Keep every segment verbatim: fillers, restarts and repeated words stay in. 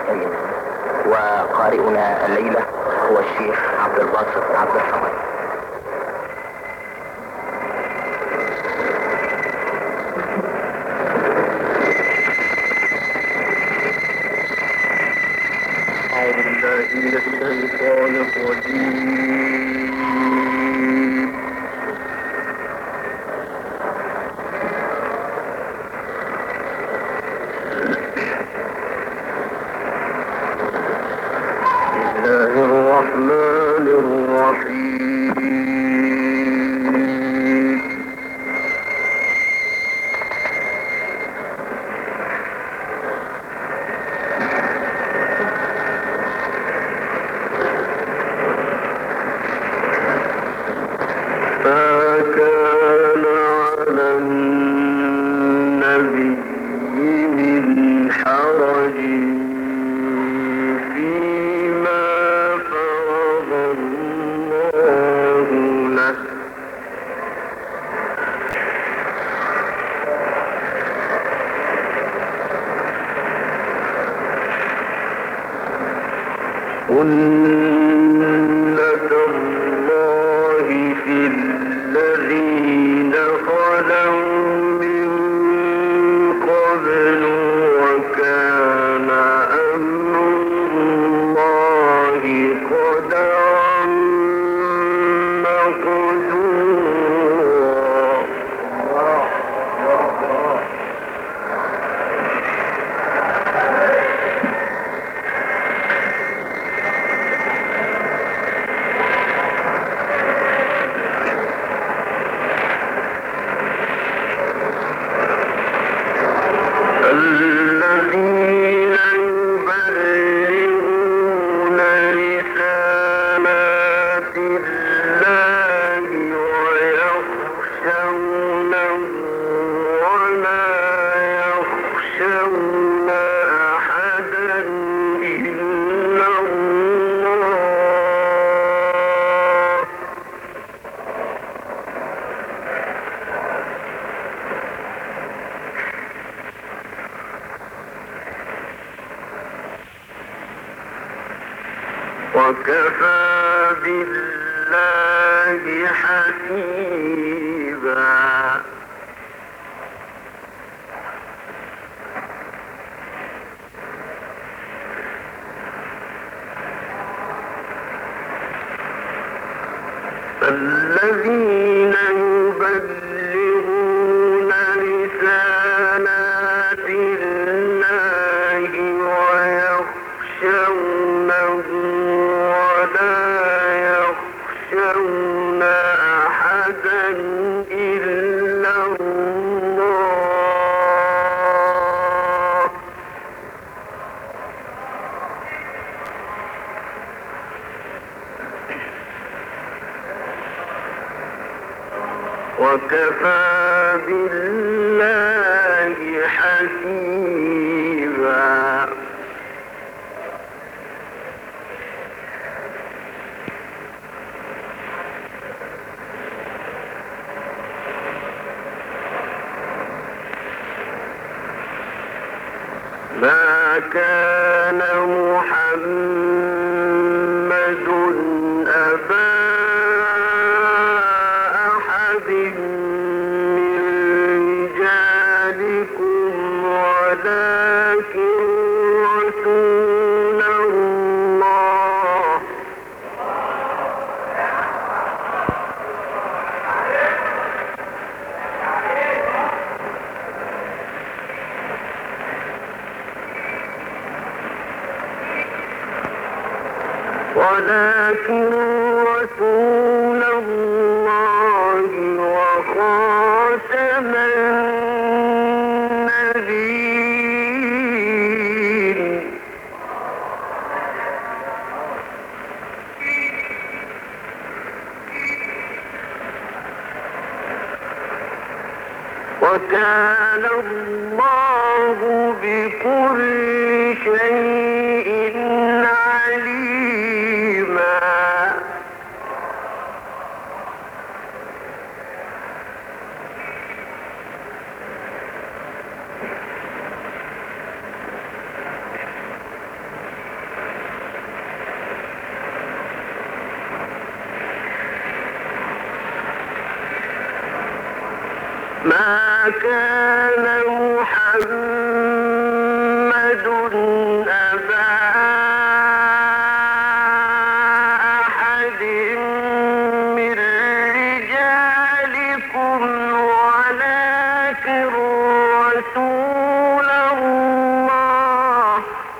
امين. وقارئنا الليلة هو الشيخ عبد الباسط عبد الصمد. أعوذ بالله من الشيطان الرجيم. بسم الله الرحمن الرحيم. سنة الله في الذين خلوا من قبل وكان أمر الله قدرا مقدورا. الذين يبلغون رسالات الله ويخشونه ولا يخشون أحدا إلا الله. وكفى بالله حسيبا. الذين يبلغون رسالات الله ويخشونه ولا يخشون أحدا إلا الله. وكفى بالله حسيبا. ما كان محمد أبا أحد من رجالكم ولكن رسول الله. ولكن رسول الله وخاتم النبيين. وكان الله بكل شيء عليما. كان محمد أبا أحد من رجالكم ولكن رسول الله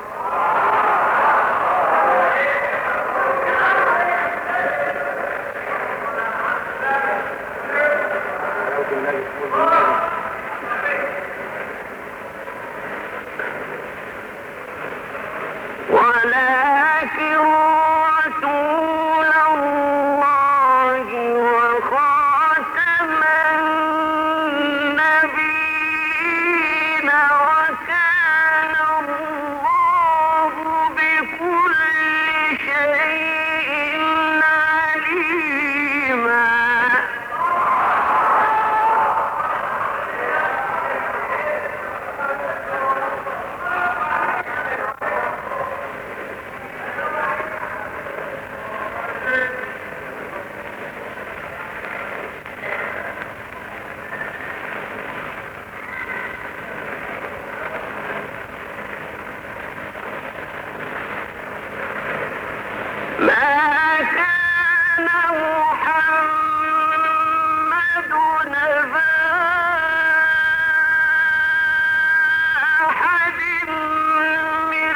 ولكن رسول الله وخاتم النبيين وكان الله بكل شيء عليما. ما كان محمد أبا أحد من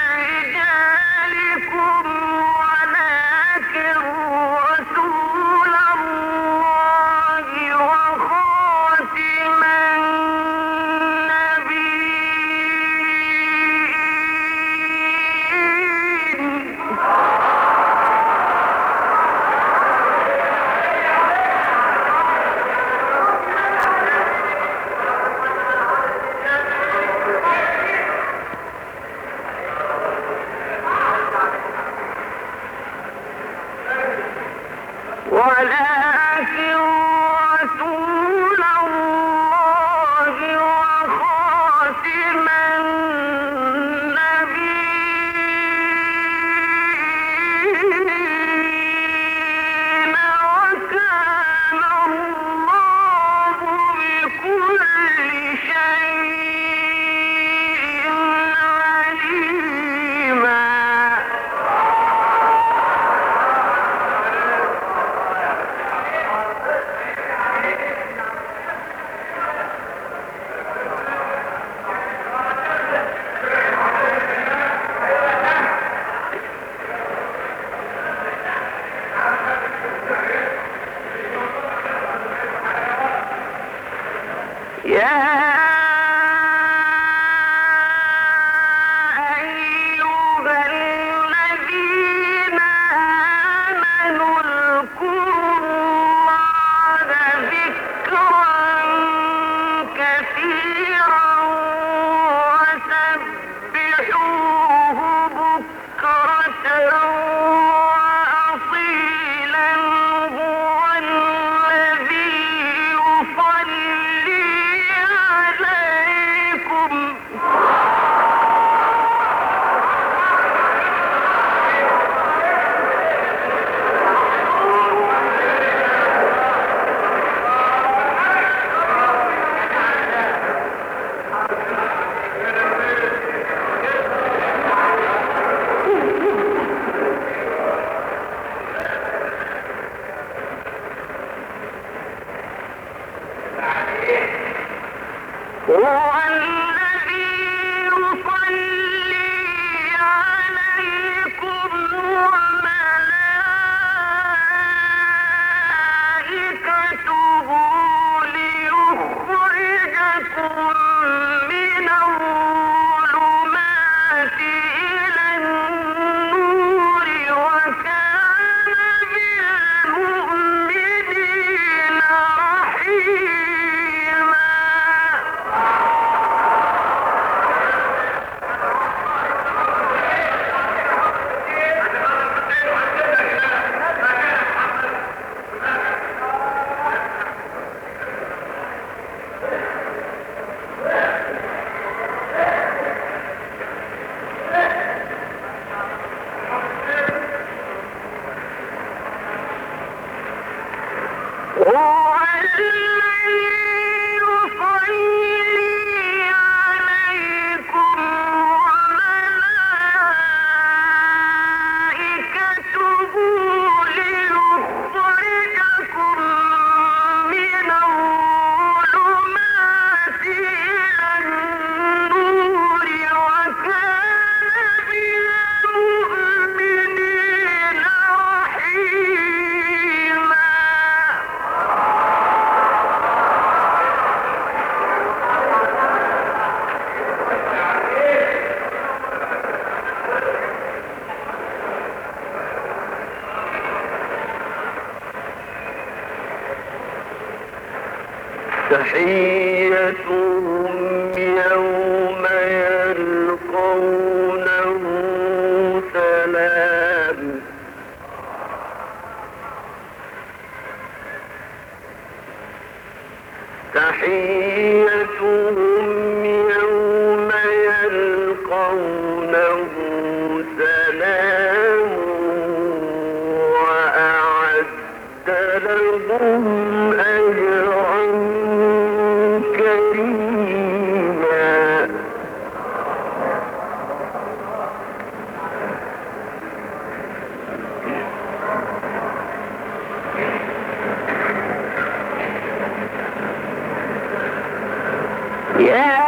رجالكم ولكن رسول الله وخاتم النبيين ولكن رسول الله وخاتم النبيين وكان الله بكل شيء عليما. يا أيها الذين آمنوا اذكروا الله ذكرا كثيرا وسبحوه بكرة وأصيلا هو الذي يصلي عليكم هو الذي يصلي عليكم وملائكته ليخرجكم من الظلمات إلى النور وكان بالمؤمنين رحيما. هو الذي يصلي تحيتهم يوم يلقونه سلام تحيتهم يوم يلقونه سلام وأعد لهم أجرا كريما. يا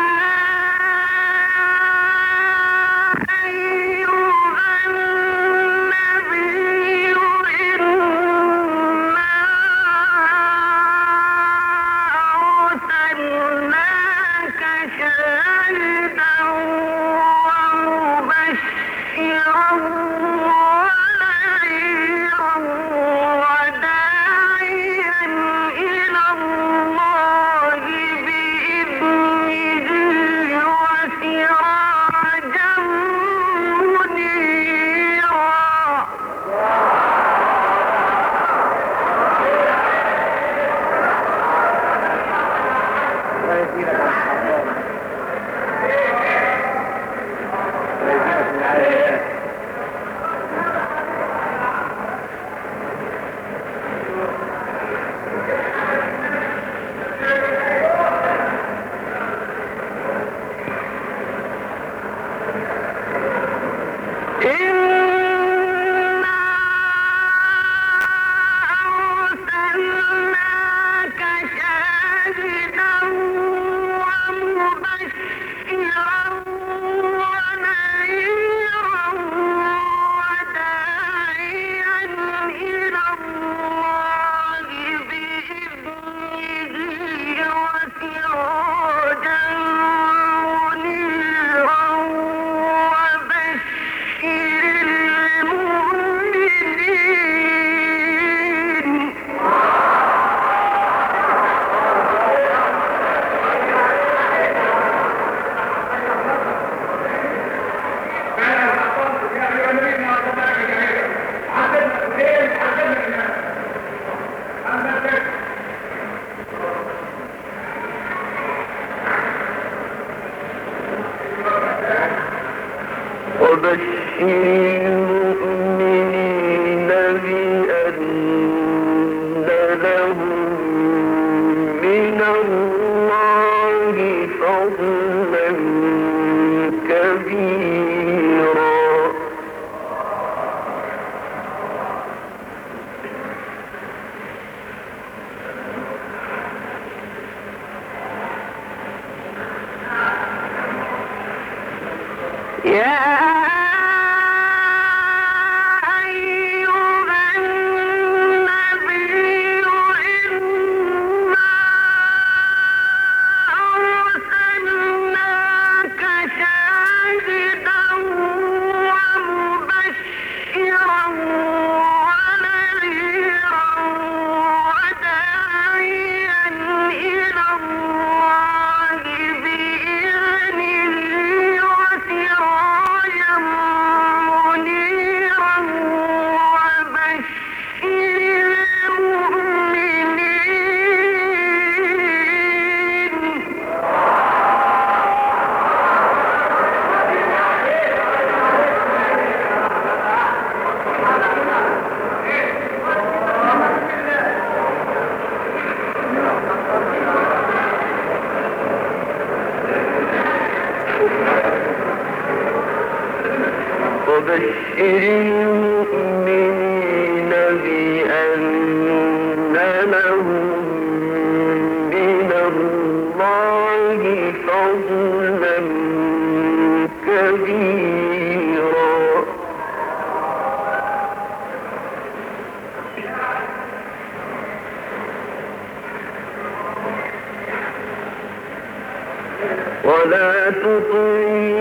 ولا تطع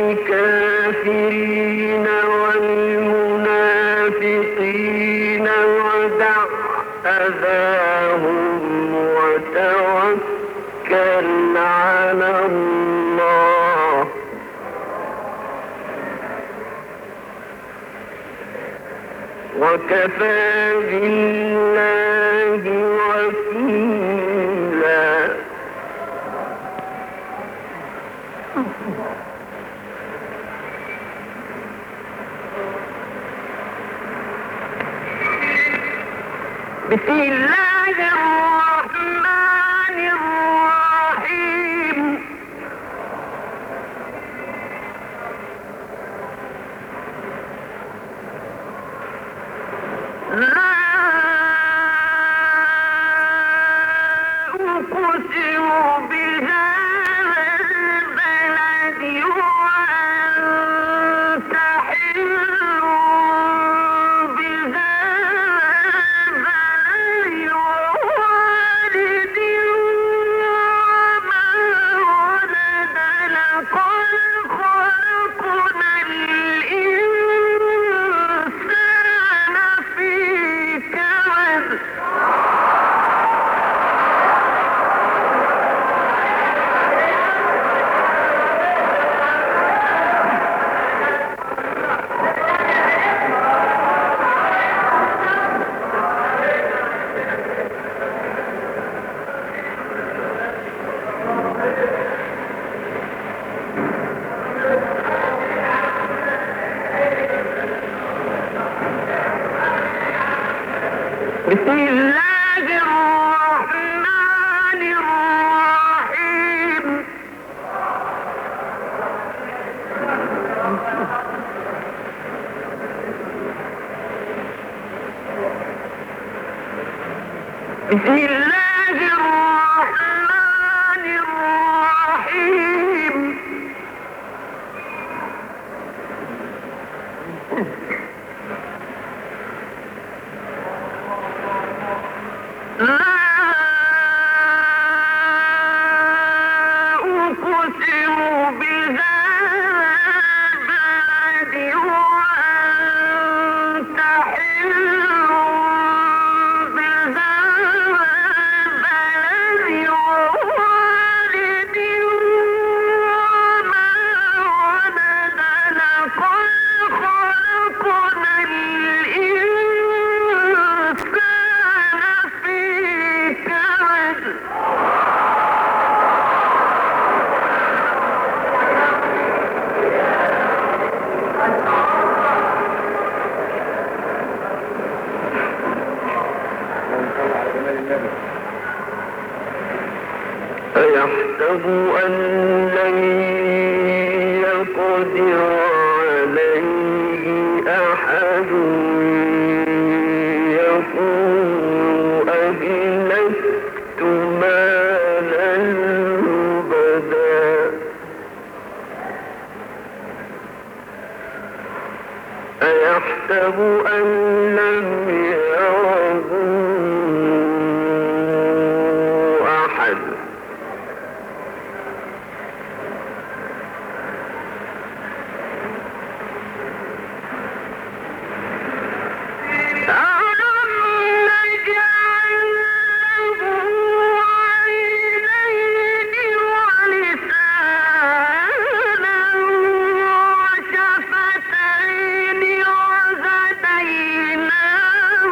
الكافرين والمنافقين ودع أذاهم وتوكل وكفى بالله وكيلا. بسم الله الرحمن الرحيم. لا أقسم بهذا البلد وأنت حل بسم الله الرحمن الرحيم. بسم الله الرحمن الرحيم. لا أقسم بهذا البلد وأنت حل بهذا البلد ووالد وما ولد لقد خلقنا الإنسان في كبد. أيحسب أن لن يقدر عليه أحد يقول أهلكت مالا لبدا. أيحسب أن لم يره أحد. وهديناه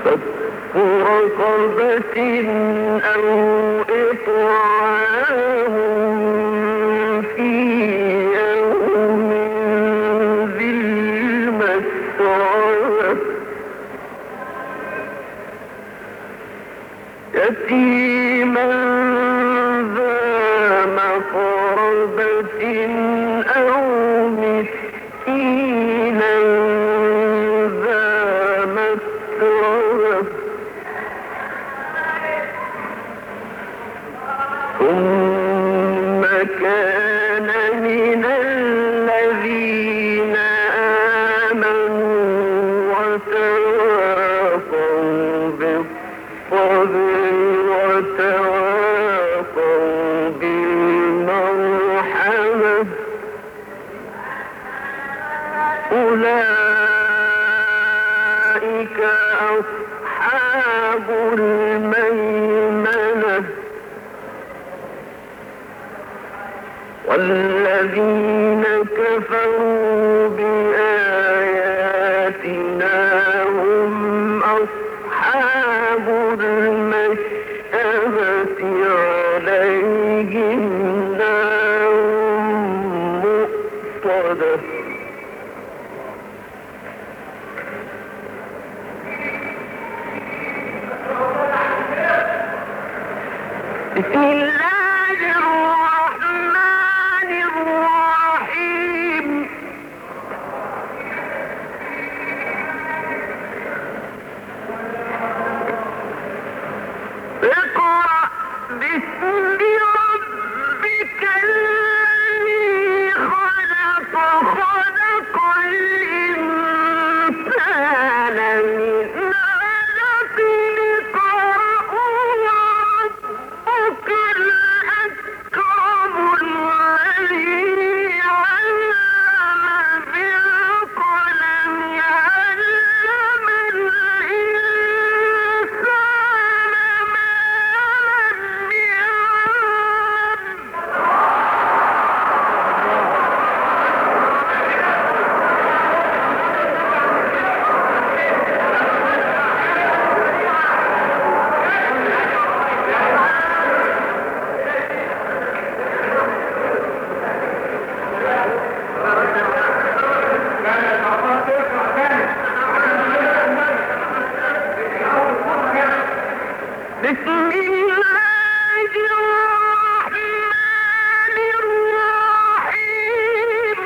رقبة أو إطعام في يوم ذي المسرة يتيما ذا مقربة أو مسكينا ذا مسرة ثم كان من الذين آمنوا وتواصوا بالصبر وتواصوا بالمرحمة أولئك أصحاب الميمنة والذين كفروا بآياتنا هم أصحاب المشأمة عليهم نار مؤصدة بسم الله الرحمن الرحيم اقرأ باسم ربك الذي خلق خلق الإنسان من علق اقرأ الأكرم الذي علم بالقلم علم الإنسان ما لم يعلم بسم الله الرحمن الرحيم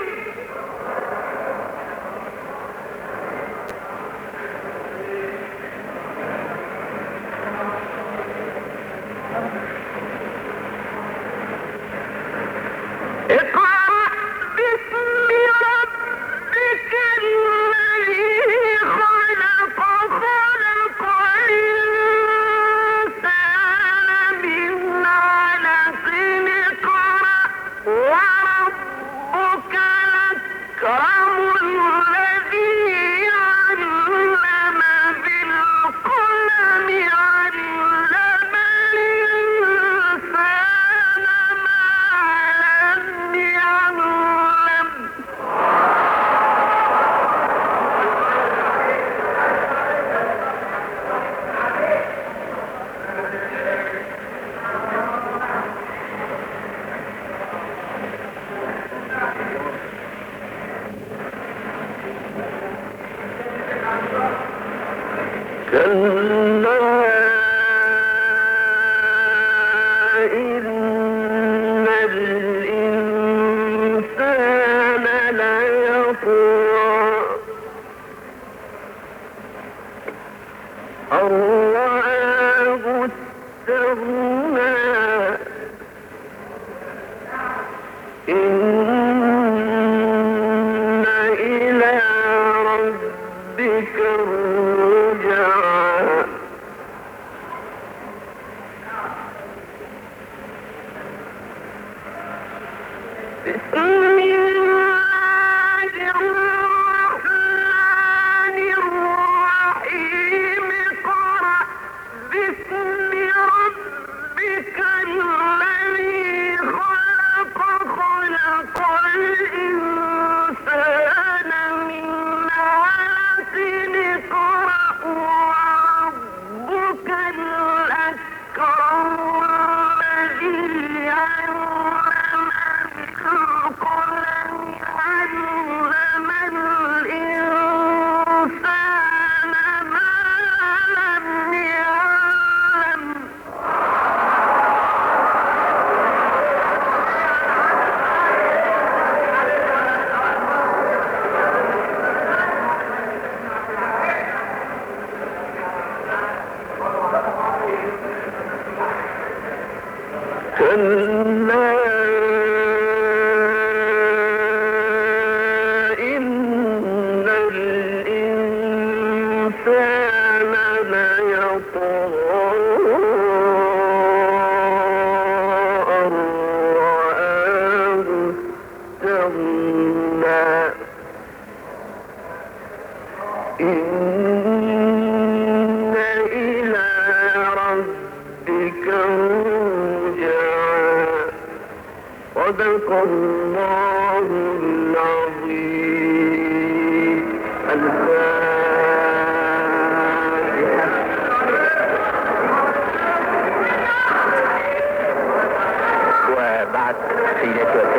اقرأ باسم ربك الذي خلق خلق الإنسان من علق اقرأ وربك الأكرم الذي علم بالقلم علم الإنسان ما لم يعلم كلا إن الإنسان ليطغى أن رآه استغنى إن إلى ربك الرجعى بسم الله الرحمن الرحيم اقرأ باسم ربك الذي خلق خلق الإنسان من علق اقرأ الإنسان ليطغى أن رآه استغنى إن إلى ربك رجعا صدق الله العظيم. الفاتحة. وبعد سيداتي